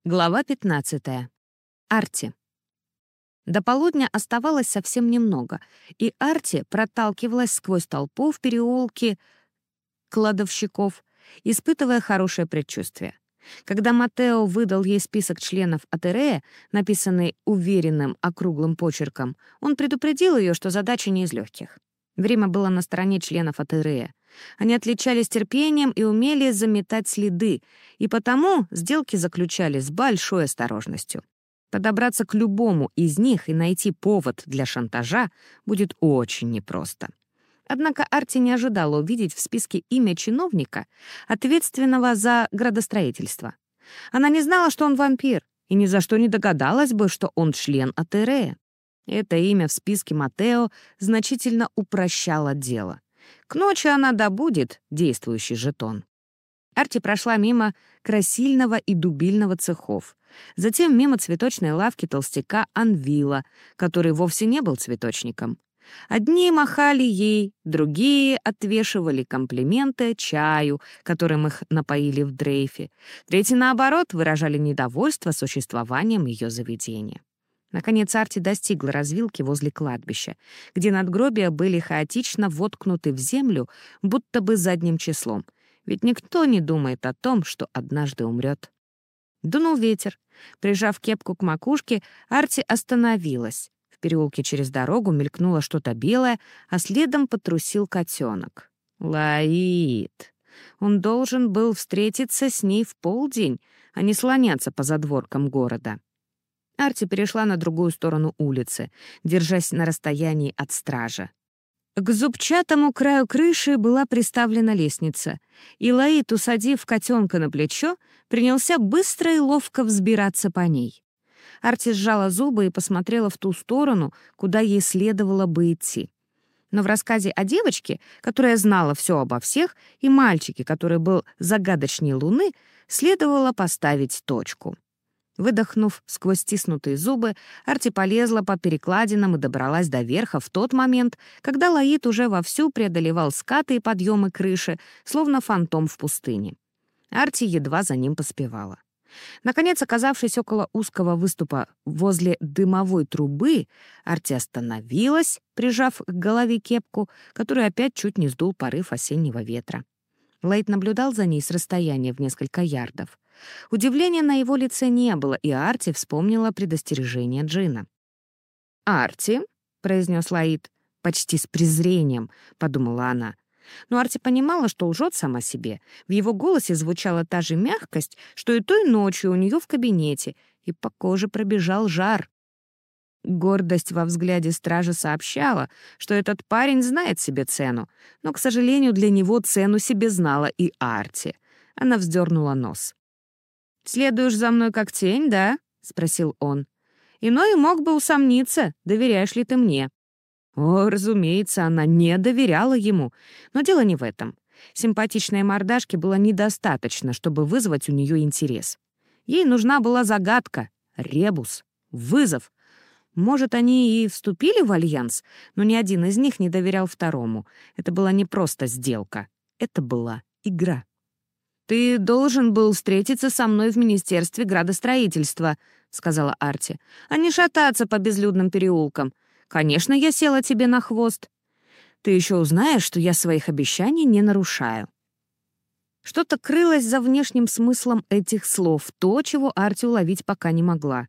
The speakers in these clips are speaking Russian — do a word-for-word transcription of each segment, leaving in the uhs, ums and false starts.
Глава пятнадцатая. Арти. До полудня оставалось совсем немного, и Арти проталкивалась сквозь толпу в переулке кладовщиков, испытывая хорошее предчувствие. Когда Матео выдал ей список членов Атерея, написанный уверенным округлым почерком, он предупредил ее, что задача не из легких. Время было на стороне членов Атерея. Они отличались терпением и умели заметать следы, и потому сделки заключали с большой осторожностью. Подобраться к любому из них и найти повод для шантажа будет очень непросто. Однако Арти не ожидала увидеть в списке имя чиновника, ответственного за градостроительство. Она не знала, что он вампир, и ни за что не догадалась бы, что он член Атерея. Это имя в списке Матео значительно упрощало дело. К ночи она добудет действующий жетон. Арти прошла мимо красильного и дубильного цехов, затем мимо цветочной лавки толстяка Анвила, который вовсе не был цветочником. Одни махали ей, другие отвешивали комплименты чаю, которым их напоили в дрейфе, третьи, наоборот, выражали недовольство существованием ее заведения. Наконец Арти достигла развилки возле кладбища, где надгробия были хаотично воткнуты в землю, будто бы задним числом, ведь никто не думает о том, что однажды умрет. Дунул ветер. Прижав кепку к макушке, Арти остановилась. В переулке через дорогу мелькнуло что-то белое, а следом потрусил котенок. Лаид. Он должен был встретиться с ней в полдень, а не слоняться по задворкам города. Арти перешла на другую сторону улицы, держась на расстоянии от стража. К зубчатому краю крыши была приставлена лестница, и Лаид, усадив котенка на плечо, принялся быстро и ловко взбираться по ней. Арти сжала зубы и посмотрела в ту сторону, куда ей следовало бы идти. Но в рассказе о девочке, которая знала все обо всех, и мальчике, который был загадочней Луны, следовало поставить точку. Выдохнув сквозь стиснутые зубы, Арти полезла по перекладинам и добралась до верха в тот момент, когда Лаид уже вовсю преодолевал скаты и подъемы крыши, словно фантом в пустыне. Арти едва за ним поспевала. Наконец, оказавшись около узкого выступа возле дымовой трубы, Арти остановилась, прижав к голове кепку, которую опять чуть не сдул порыв осеннего ветра. Лаид наблюдал за ней с расстояния в несколько ярдов. Удивления на его лице не было, и Арти вспомнила предостережение Джина. «Арти», — произнес Лаид, — «почти с презрением», — подумала она. Но Арти понимала, что лжет сама себе. В его голосе звучала та же мягкость, что и той ночью у нее в кабинете, и по коже пробежал жар. Гордость во взгляде стража сообщала, что этот парень знает себе цену, но, к сожалению, для него цену себе знала и Арти. Она вздернула нос. «Следуешь за мной как тень, да?» — спросил он. «Иной мог бы усомниться, доверяешь ли ты мне». О, разумеется, она не доверяла ему. Но дело не в этом. Симпатичной мордашки было недостаточно, чтобы вызвать у нее интерес. Ей нужна была загадка, ребус, вызов. Может, они и вступили в альянс, но ни один из них не доверял второму. Это была не просто сделка. Это была игра. «Ты должен был встретиться со мной в Министерстве градостроительства», — сказала Арти, «а не шататься по безлюдным переулкам. Конечно, я села тебе на хвост. Ты еще узнаешь, что я своих обещаний не нарушаю». Что-то крылось за внешним смыслом этих слов, то, чего Арти уловить пока не могла.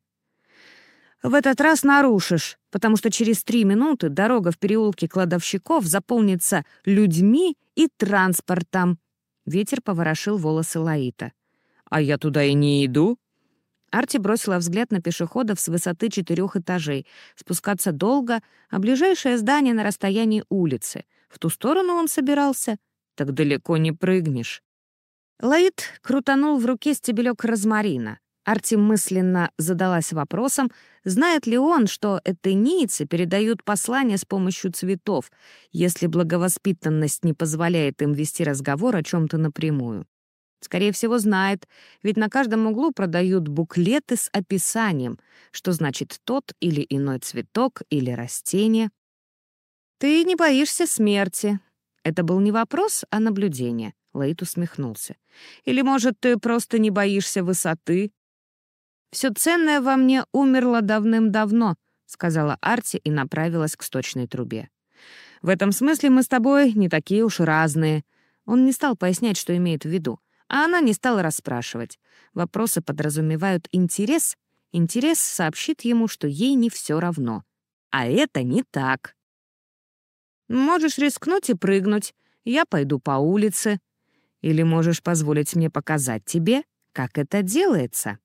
«В этот раз нарушишь, потому что через три минуты дорога в переулке кладовщиков заполнится людьми и транспортом». Ветер поворошил волосы Лаита. «А я туда и не иду». Арти бросила взгляд на пешеходов с высоты четырех этажей. Спускаться долго, а ближайшее здание на расстоянии улицы. В ту сторону он собирался. Так далеко не прыгнешь. Лаит крутанул в руке стебелек розмарина. Арти мысленно задалась вопросом, знает ли он, что этенийцы передают послания с помощью цветов, если благовоспитанность не позволяет им вести разговор о чем-то напрямую. Скорее всего, знает, ведь на каждом углу продают буклеты с описанием, что значит тот или иной цветок или растение. «Ты не боишься смерти». Это был не вопрос, а наблюдение. Лаид усмехнулся. «Или, может, ты просто не боишься высоты?» «Все ценное во мне умерло давным-давно», — сказала Арти и направилась к сточной трубе. «В этом смысле мы с тобой не такие уж разные». Он не стал пояснять, что имеет в виду, а она не стала расспрашивать. Вопросы подразумевают интерес. Интерес сообщит ему, что ей не все равно. А это не так. «Можешь рискнуть и прыгнуть. Я пойду по улице. Или можешь позволить мне показать тебе, как это делается».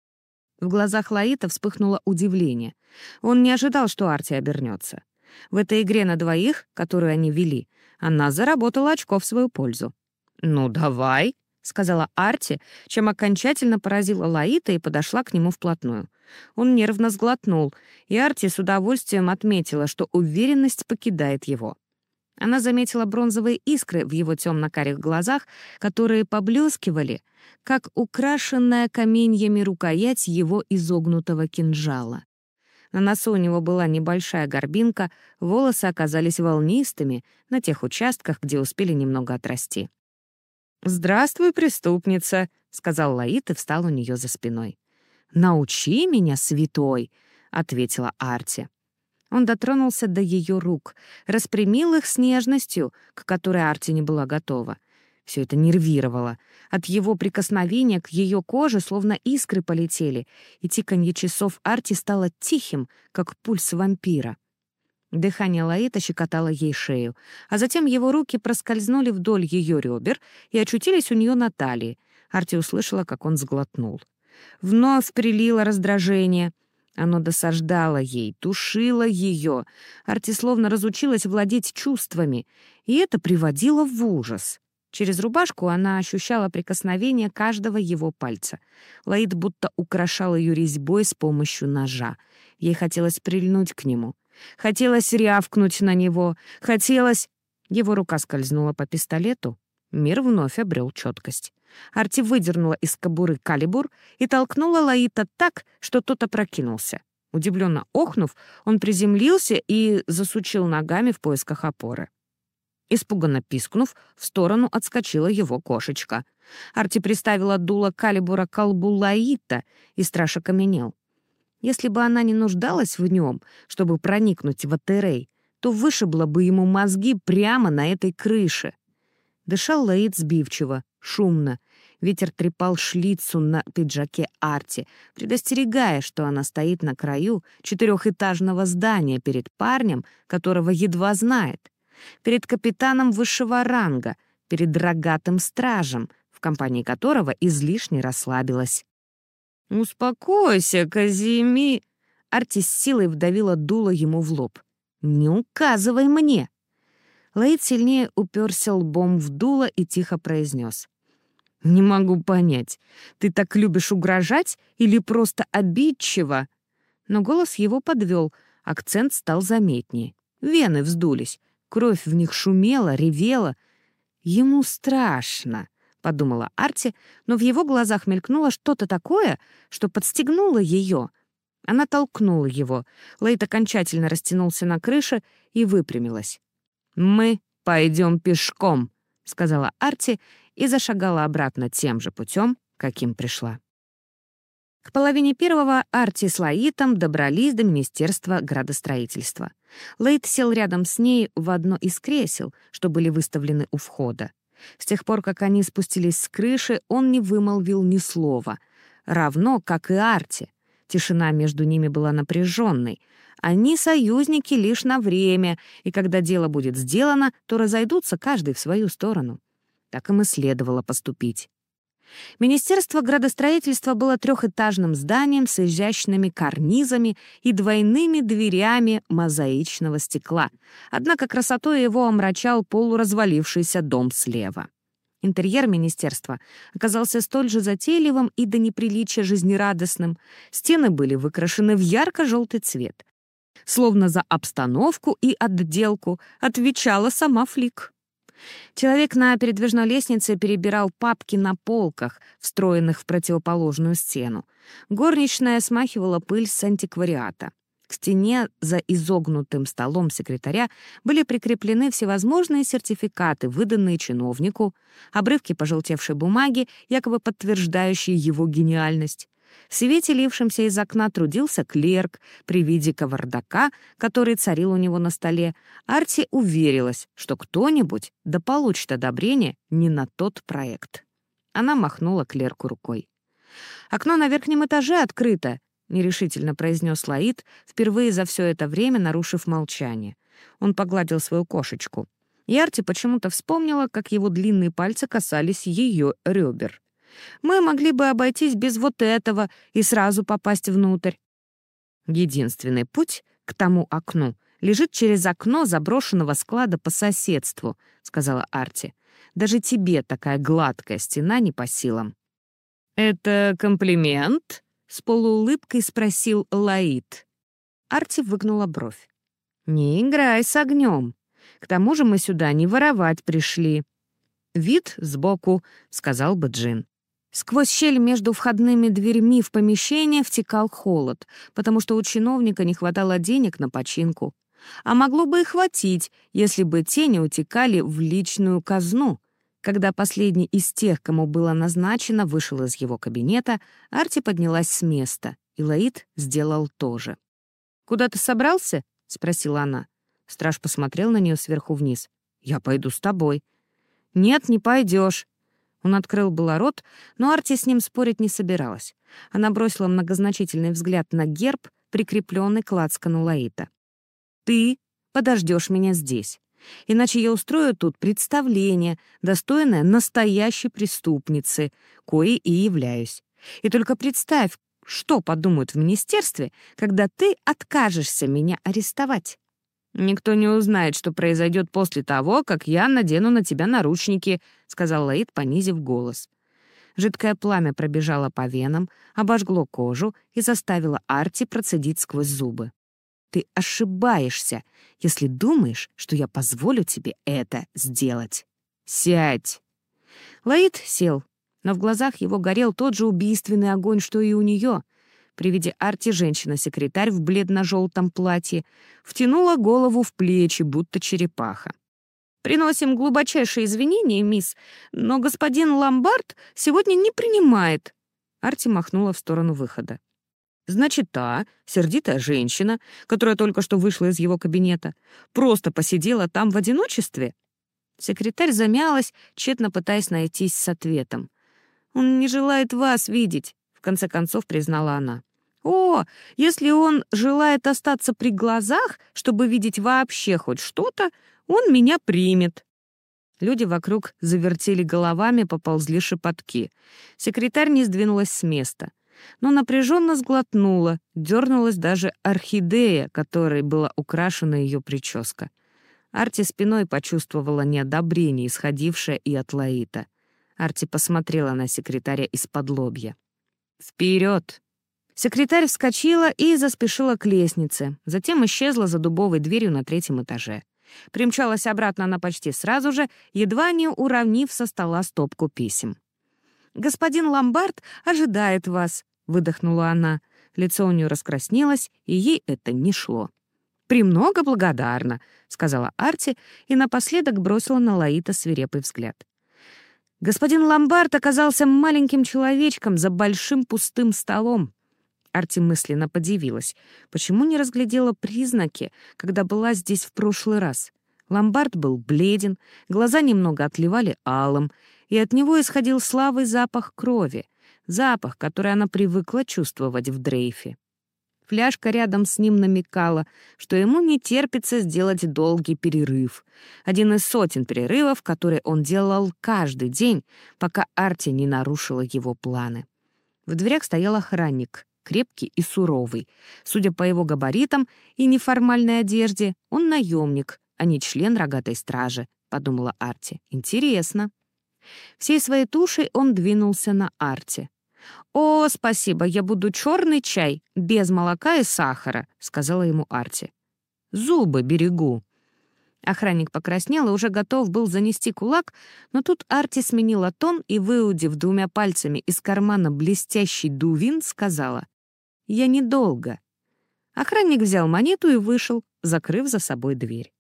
В глазах Лаита вспыхнуло удивление. Он не ожидал, что Арти обернется. В этой игре на двоих, которую они вели, она заработала очко в свою пользу. «Ну, давай», — сказала Арти, чем окончательно поразила Лаита и подошла к нему вплотную. Он нервно сглотнул, и Арти с удовольствием отметила, что уверенность покидает его. Она заметила бронзовые искры в его темно-карих глазах, которые поблескивали, как украшенная каменьями рукоять его изогнутого кинжала. На носу у него была небольшая горбинка, волосы оказались волнистыми на тех участках, где успели немного отрасти. «Здравствуй, преступница», — сказал Лаит и встал у нее за спиной. «Научи меня, святой», — ответила Арти. Он дотронулся до ее рук, распрямил их с нежностью, к которой Арти не была готова. Все это нервировало. От его прикосновения к ее коже словно искры полетели, и тиканье часов Арти стало тихим, как пульс вампира. Дыхание Лаита щекотало ей шею, а затем его руки проскользнули вдоль ее ребер и очутились у нее на талии. Арти услышала, как он сглотнул. Вновь прилило раздражение. Оно досаждало ей, тушило ее. Арти словно разучилась владеть чувствами, и это приводило в ужас. Через рубашку она ощущала прикосновение каждого его пальца. Лаит будто украшал ее резьбой с помощью ножа. Ей хотелось прильнуть к нему. Хотелось рявкнуть на него. Хотелось... Его рука скользнула по пистолету. Мир вновь обрел четкость. Арти выдернула из кобуры калибур и толкнула Лаита так, что тот опрокинулся. Удивленно охнув, он приземлился и засучил ногами в поисках опоры. Испуганно пискнув, в сторону отскочила его кошечка. Арти приставила дуло калибура к колбу Лаита, и страж окаменел. Если бы она не нуждалась в нем, чтобы проникнуть в Атерей, то вышибла бы ему мозги прямо на этой крыше. Дышал Лаит сбивчиво, шумно. Ветер трепал шлицу на пиджаке Арти, предостерегая, что она стоит на краю четырехэтажного здания перед парнем, которого едва знает, перед капитаном высшего ранга, перед рогатым стражем, в компании которого излишне расслабилась. «Успокойся, Казими!» Арти с силой вдавила дуло ему в лоб. «Не указывай мне!» Лаит сильнее уперся лбом в дуло и тихо произнес. «Не могу понять, ты так любишь угрожать или просто обидчиво?» Но голос его подвел, акцент стал заметнее. Вены вздулись, кровь в них шумела, ревела. «Ему страшно», — подумала Арти, но в его глазах мелькнуло что-то такое, что подстегнуло ее. Она толкнула его. Лаит окончательно растянулся на крыше и выпрямилась. «Мы пойдем пешком», — сказала Арти и зашагала обратно тем же путем, каким пришла. К половине первого Арти с Лаитом добрались до Министерства градостроительства. Лаит сел рядом с ней в одно из кресел, что были выставлены у входа. С тех пор, как они спустились с крыши, он не вымолвил ни слова. Равно, как и Арти. Тишина между ними была напряженной. Они союзники лишь на время, и когда дело будет сделано, то разойдутся каждый в свою сторону. Так им и следовало поступить. Министерство градостроительства было трехэтажным зданием с изящными карнизами и двойными дверями мозаичного стекла, однако красотой его омрачал полуразвалившийся дом слева. Интерьер министерства оказался столь же затейливым и до неприличия жизнерадостным. Стены были выкрашены в ярко-желтый цвет. Словно за обстановку и отделку отвечала сама Флик. Человек на передвижной лестнице перебирал папки на полках, встроенных в противоположную стену. Горничная смахивала пыль с антиквариата. К стене за изогнутым столом секретаря были прикреплены всевозможные сертификаты, выданные чиновнику, обрывки пожелтевшей бумаги, якобы подтверждающие его гениальность. В свете, лившемся из окна, трудился клерк. При виде кавардака, который царил у него на столе, Арти уверилась, что кто-нибудь да получит одобрение не на тот проект. Она махнула клерку рукой. «Окно на верхнем этаже открыто», — нерешительно произнес Лаид, впервые за все это время нарушив молчание. Он погладил свою кошечку. И Арти почему-то вспомнила, как его длинные пальцы касались ее ребер. «Мы могли бы обойтись без вот этого и сразу попасть внутрь». «Единственный путь к тому окну лежит через окно заброшенного склада по соседству», — сказала Арти. «Даже тебе такая гладкая стена не по силам». «Это комплимент?» — с полуулыбкой спросил Лаид. Арти выгнула бровь. «Не играй с огнем. К тому же мы сюда не воровать пришли». «Вид сбоку», — сказал бы Джин. Сквозь щель между входными дверьми в помещение втекал холод, потому что у чиновника не хватало денег на починку. А могло бы и хватить, если бы те не утекали в личную казну. Когда последний из тех, кому было назначено, вышел из его кабинета, Арти поднялась с места, и Лаид сделал то же. «Куда ты собрался?» — спросила она. Страж посмотрел на нее сверху вниз. «Я пойду с тобой». «Нет, не пойдешь». Он открыл было рот, но Арти с ним спорить не собиралась. Она бросила многозначительный взгляд на герб, прикрепленный к лацкану Лаита. «Ты подождешь меня здесь, иначе я устрою тут представление, достойное настоящей преступницы, коей и являюсь. И только представь, что подумают в министерстве, когда ты откажешься меня арестовать. «Никто не узнает, что произойдет после того, как я надену на тебя наручники», — сказал Лаид, понизив голос. Жидкое пламя пробежало по венам, обожгло кожу и заставило Арти процедить сквозь зубы. «Ты ошибаешься, если думаешь, что я позволю тебе это сделать. Сядь!» Лаид сел, но в глазах его горел тот же убийственный огонь, что и у нее. При виде Арти женщина-секретарь в бледно-желтом платье втянула голову в плечи, будто черепаха. «Приносим глубочайшие извинения, мисс, но господин Ломбард сегодня не принимает». Арти махнула в сторону выхода. «Значит, та сердитая женщина, которая только что вышла из его кабинета, просто посидела там в одиночестве?» Секретарь замялась, тщетно пытаясь найтись с ответом. «Он не желает вас видеть», — в конце концов признала она. «О, если он желает остаться при глазах, чтобы видеть вообще хоть что-то, он меня примет». Люди вокруг завертели головами, поползли шепотки. Секретарь не сдвинулась с места, но напряженно сглотнула, дернулась даже орхидея, которой была украшена ее прическа. Арти спиной почувствовала неодобрение, исходившее и от Лаита. Арти посмотрела на секретаря из-под лобья. «Вперед!» Секретарь вскочила и заспешила к лестнице, затем исчезла за дубовой дверью на третьем этаже. Примчалась обратно она почти сразу же, едва не уравнив со стола стопку писем. «Господин Ломбард ожидает вас», — выдохнула она. Лицо у нее раскраснелось, и ей это не шло. «Премного благодарна», — сказала Арти и напоследок бросила на Лаита свирепый взгляд. Господин Ломбард оказался маленьким человечком за большим пустым столом. Арти мысленно подивилась, почему не разглядела признаки, когда была здесь в прошлый раз. Ломбард был бледен, глаза немного отливали алым, и от него исходил слабый запах крови, запах, который она привыкла чувствовать в дрейфе. Фляжка рядом с ним намекала, что ему не терпится сделать долгий перерыв. Один из сотен перерывов, которые он делал каждый день, пока Арти не нарушила его планы. В дверях стоял охранник, крепкий и суровый. Судя по его габаритам и неформальной одежде, он наемник, а не член рогатой стражи, подумала Арти. Интересно. Всей своей тушей он двинулся на Арти. «О, спасибо, я буду черный чай, без молока и сахара», — сказала ему Арти. «Зубы берегу». Охранник покраснел и уже готов был занести кулак, но тут Арти сменила тон и, выудив двумя пальцами из кармана блестящий дувин, сказала: «Я недолго». Охранник взял монету и вышел, закрыв за собой дверь.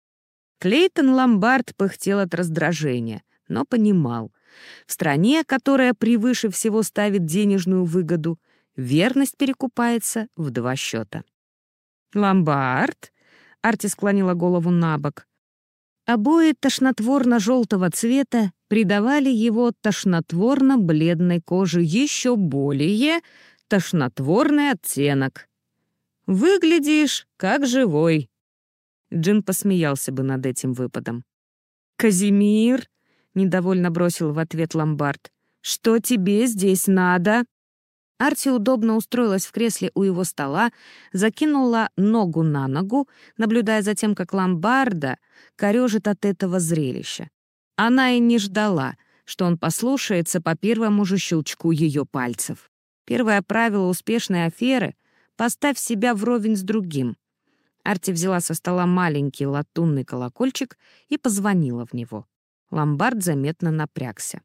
Клейтон Ломбард пыхтел от раздражения, но понимал. В стране, которая превыше всего ставит денежную выгоду, Верность перекупается в два счета. «Ломбард?» — Арти склонила голову на бок. Обои тошнотворно-желтого цвета придавали его тошнотворно-бледной коже еще более тошнотворный оттенок. «Выглядишь как живой». Джин посмеялся бы над этим выпадом. «Казимир!» — недовольно бросил в ответ Ломбард. «Что тебе здесь надо?» Арти удобно устроилась в кресле у его стола, закинула ногу на ногу, наблюдая за тем, как Ломбарда корёжит от этого зрелища. Она и не ждала, что он послушается по первому же щелчку ее пальцев. Первое правило успешной аферы — поставь себя вровень с другим. Арти взяла со стола маленький латунный колокольчик и позвонила в него. Ломбард заметно напрягся.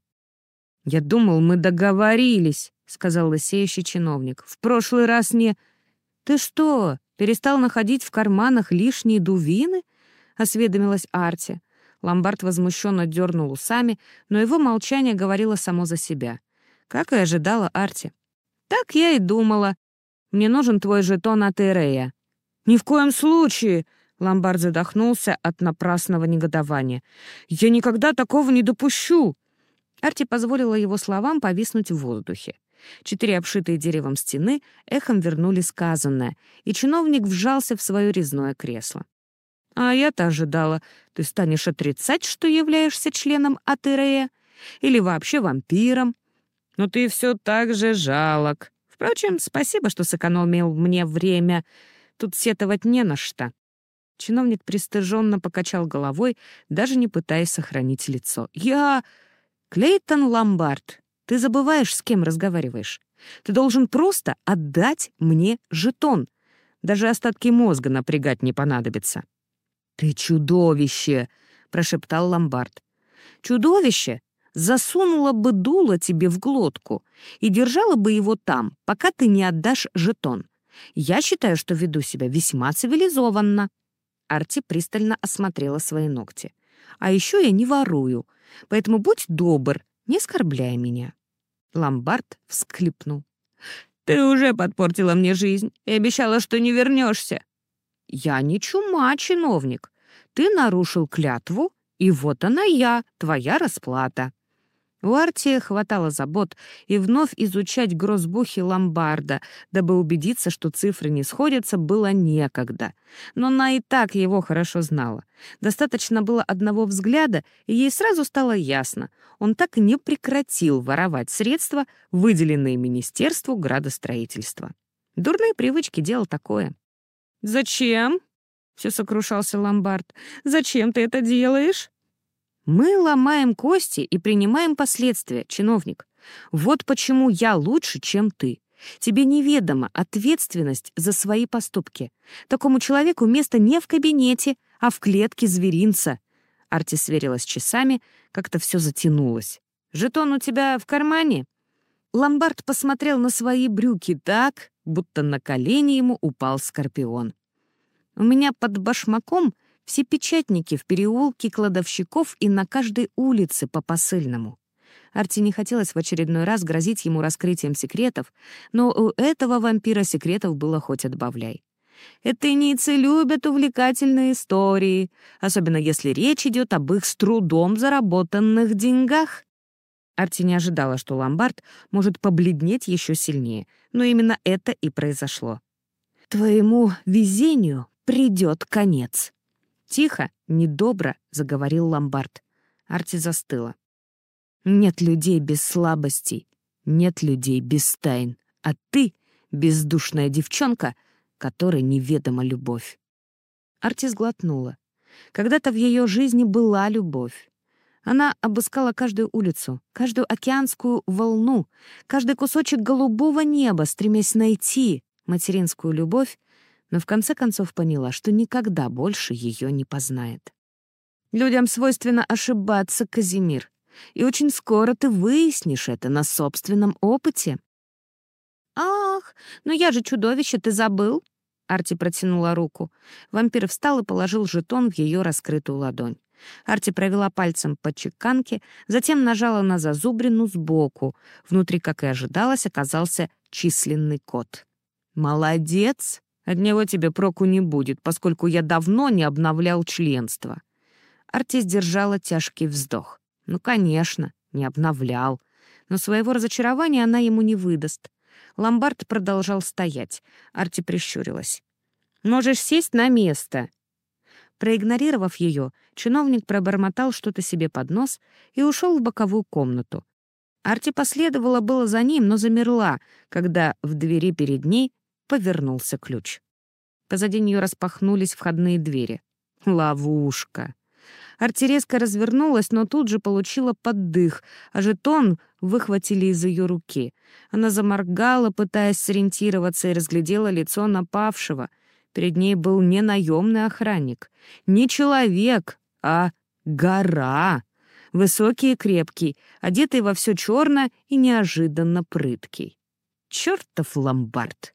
«Я думал, мы договорились», — сказал лысеющий чиновник. «В прошлый раз не...» «Ты что, перестал находить в карманах лишние дувины?» — осведомилась Арти. Ломбард возмущенно дернул усами, но его молчание говорило само за себя. Как и ожидала Арти. «Так я и думала. Мне нужен твой жетон от Эрея». «Ни в коем случае!» — Ломбард задохнулся от напрасного негодования. «Я никогда такого не допущу!» Арти позволила его словам повиснуть в воздухе. Четыре обшитые деревом стены эхом вернули сказанное, и чиновник вжался в свое резное кресло. «А я-то ожидала, ты станешь отрицать, что являешься членом Атерея или вообще вампиром. Но ты все так же жалок. Впрочем, спасибо, что сэкономил мне время. Тут сетовать не на что». Чиновник пристыженно покачал головой, даже не пытаясь сохранить лицо. «Я... Клейтон Ломбард, ты забываешь, с кем разговариваешь. Ты должен просто отдать мне жетон. Даже остатки мозга напрягать не понадобится». «Ты чудовище!» — прошептал Ломбард. «Чудовище засунуло бы дуло тебе в глотку и держало бы его там, пока ты не отдашь жетон. Я считаю, что веду себя весьма цивилизованно». Арти пристально осмотрела свои ногти. «А еще я не ворую, поэтому будь добр, не оскорбляй меня». Ломбард всхлипнул. «Ты уже подпортила мне жизнь и обещала, что не вернешься». «Я не чума, чиновник. Ты нарушил клятву, и вот она я, твоя расплата». У Арти хватало забот и вновь изучать грозбухи Ломбарда, дабы убедиться, что цифры не сходятся, было некогда. Но она и так его хорошо знала. Достаточно было одного взгляда, и ей сразу стало ясно. Он так и не прекратил воровать средства, выделенные Министерству градостроительства. Дурные привычки — дело такое. «Зачем?» — все сокрушался Ломбард. «Зачем ты это делаешь?» «Мы ломаем кости и принимаем последствия, чиновник. Вот почему я лучше, чем ты. Тебе неведома ответственность за свои поступки. Такому человеку место не в кабинете, а в клетке зверинца». Арти сверилась с часами, как-то все затянулось. «Жетон у тебя в кармане?» Ломбард посмотрел на свои брюки так, будто на колени ему упал скорпион. «У меня под башмаком все печатники в переулке кладовщиков и на каждой улице по посыльному». Арти не хотелось в очередной раз грозить ему раскрытием секретов, но у этого вампира секретов было хоть отбавляй. Этенийцы любят увлекательные истории, особенно если речь идет об их с трудом заработанных деньгах. Арти не ожидала, что Ломбард может побледнеть еще сильнее, но именно это и произошло. «Твоему везению придет конец». Тихо, недобро заговорил Ломбард. Арти застыла. «Нет людей без слабостей, нет людей без тайн, а ты — бездушная девчонка, которой неведома любовь». Арти сглотнула. Когда-то в ее жизни была любовь. Она обыскала каждую улицу, каждую океанскую волну, каждый кусочек голубого неба, стремясь найти материнскую любовь, но в конце концов поняла, что никогда больше ее не познает. «Людям свойственно ошибаться, Казимир, и очень скоро ты выяснишь это на собственном опыте». «Ах, но я же чудовище, ты забыл?» Арти протянула руку. Вампир встал и положил жетон в ее раскрытую ладонь. Арти провела пальцем по чеканке, затем нажала на зазубрину сбоку. Внутри, как и ожидалось, оказался численный код. «Молодец! От него тебе проку не будет, поскольку я давно не обновлял членство». Арти сдержала тяжкий вздох. Ну, конечно, не обновлял. Но своего разочарования она ему не выдаст. Ломбард продолжал стоять. Арти прищурилась. «Можешь сесть на место». Проигнорировав ее, чиновник пробормотал что-то себе под нос и ушел в боковую комнату. Арти последовала было за ним, но замерла, когда в двери перед ней повернулся ключ. Позади нее распахнулись входные двери. Ловушка. Арти резко развернулась, но тут же получила поддых, а жетон выхватили из ее руки. Она заморгала, пытаясь сориентироваться, и разглядела лицо напавшего. Перед ней был не наемный охранник, не человек, а гора. Высокий и крепкий, одетый во все черное и неожиданно прыткий. Чертов ломбард!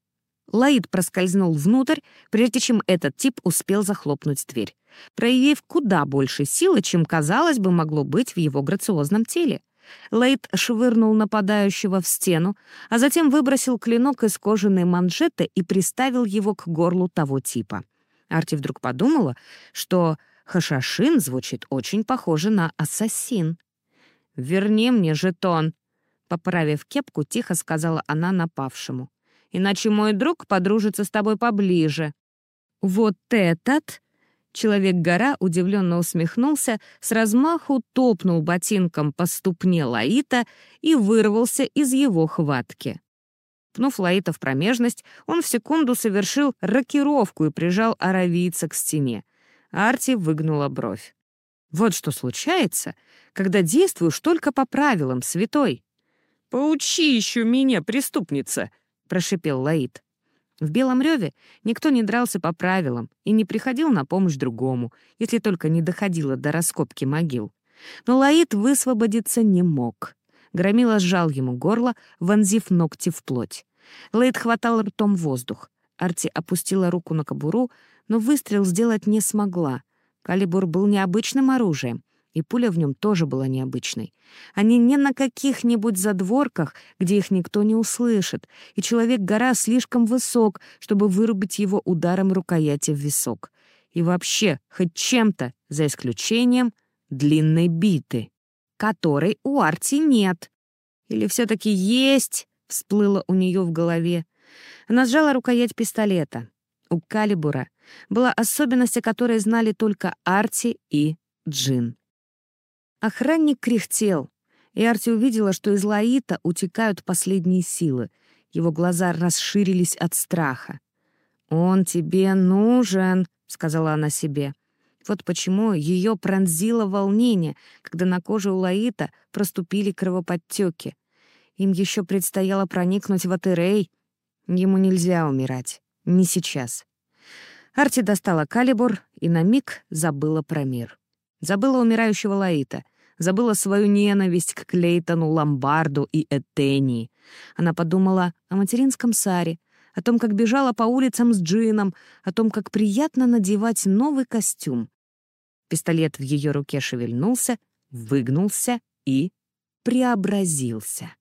Лаид проскользнул внутрь, прежде чем этот тип успел захлопнуть дверь, проявив куда больше силы, чем, казалось бы, могло быть в его грациозном теле. Лаид швырнул нападающего в стену, а затем выбросил клинок из кожаной манжеты и приставил его к горлу того типа. Арти вдруг подумала, что Хашашин звучит очень похоже на ассасин. «Верни мне жетон», — поправив кепку, тихо сказала она напавшему. «Иначе мой друг подружится с тобой поближе». «Вот этот...» Человек-гора удивленно усмехнулся, с размаху топнул ботинком по ступне Лаита и вырвался из его хватки. Пнув Лаита в промежность, он в секунду совершил рокировку и прижал аравийца к стене. Арти выгнула бровь. «Вот что случается, когда действуешь только по правилам, святой». «Поучи еще меня, преступница!» — прошипел Лаит. В Белом Реве никто не дрался по правилам и не приходил на помощь другому, если только не доходило до раскопки могил. Но Лаит высвободиться не мог. Громила сжал ему горло, вонзив ногти в плоть. Лаит хватал ртом воздух. Арти опустила руку на кобуру, но выстрел сделать не смогла. Калибур был необычным оружием, и пуля в нем тоже была необычной. Они не на каких-нибудь задворках, где их никто не услышит, и Человек-гора слишком высок, чтобы вырубить его ударом рукояти в висок. И вообще, хоть чем-то, за исключением длинной биты, которой у Арти нет. Или все-таки есть, всплыло у нее в голове. Она сжала рукоять пистолета. У Калибура была особенность, о которой знали только Арти и Джин. Охранник кряхтел, и Арти увидела, что из Лаита утекают последние силы. Его глаза расширились от страха. «Он тебе нужен», — сказала она себе. Вот почему ее пронзило волнение, когда на коже у Лаита проступили кровоподтеки. Им еще предстояло проникнуть в Атерей. Ему нельзя умирать. Не сейчас. Арти достала калибур и на миг забыла про мир. Забыла умирающего Лаита, забыла свою ненависть к Клейтону, Ломбарду и Этении. Она подумала о материнском саре, о том, как бежала по улицам с Джином, о том, как приятно надевать новый костюм. Пистолет в ее руке шевельнулся, выгнулся и преобразился.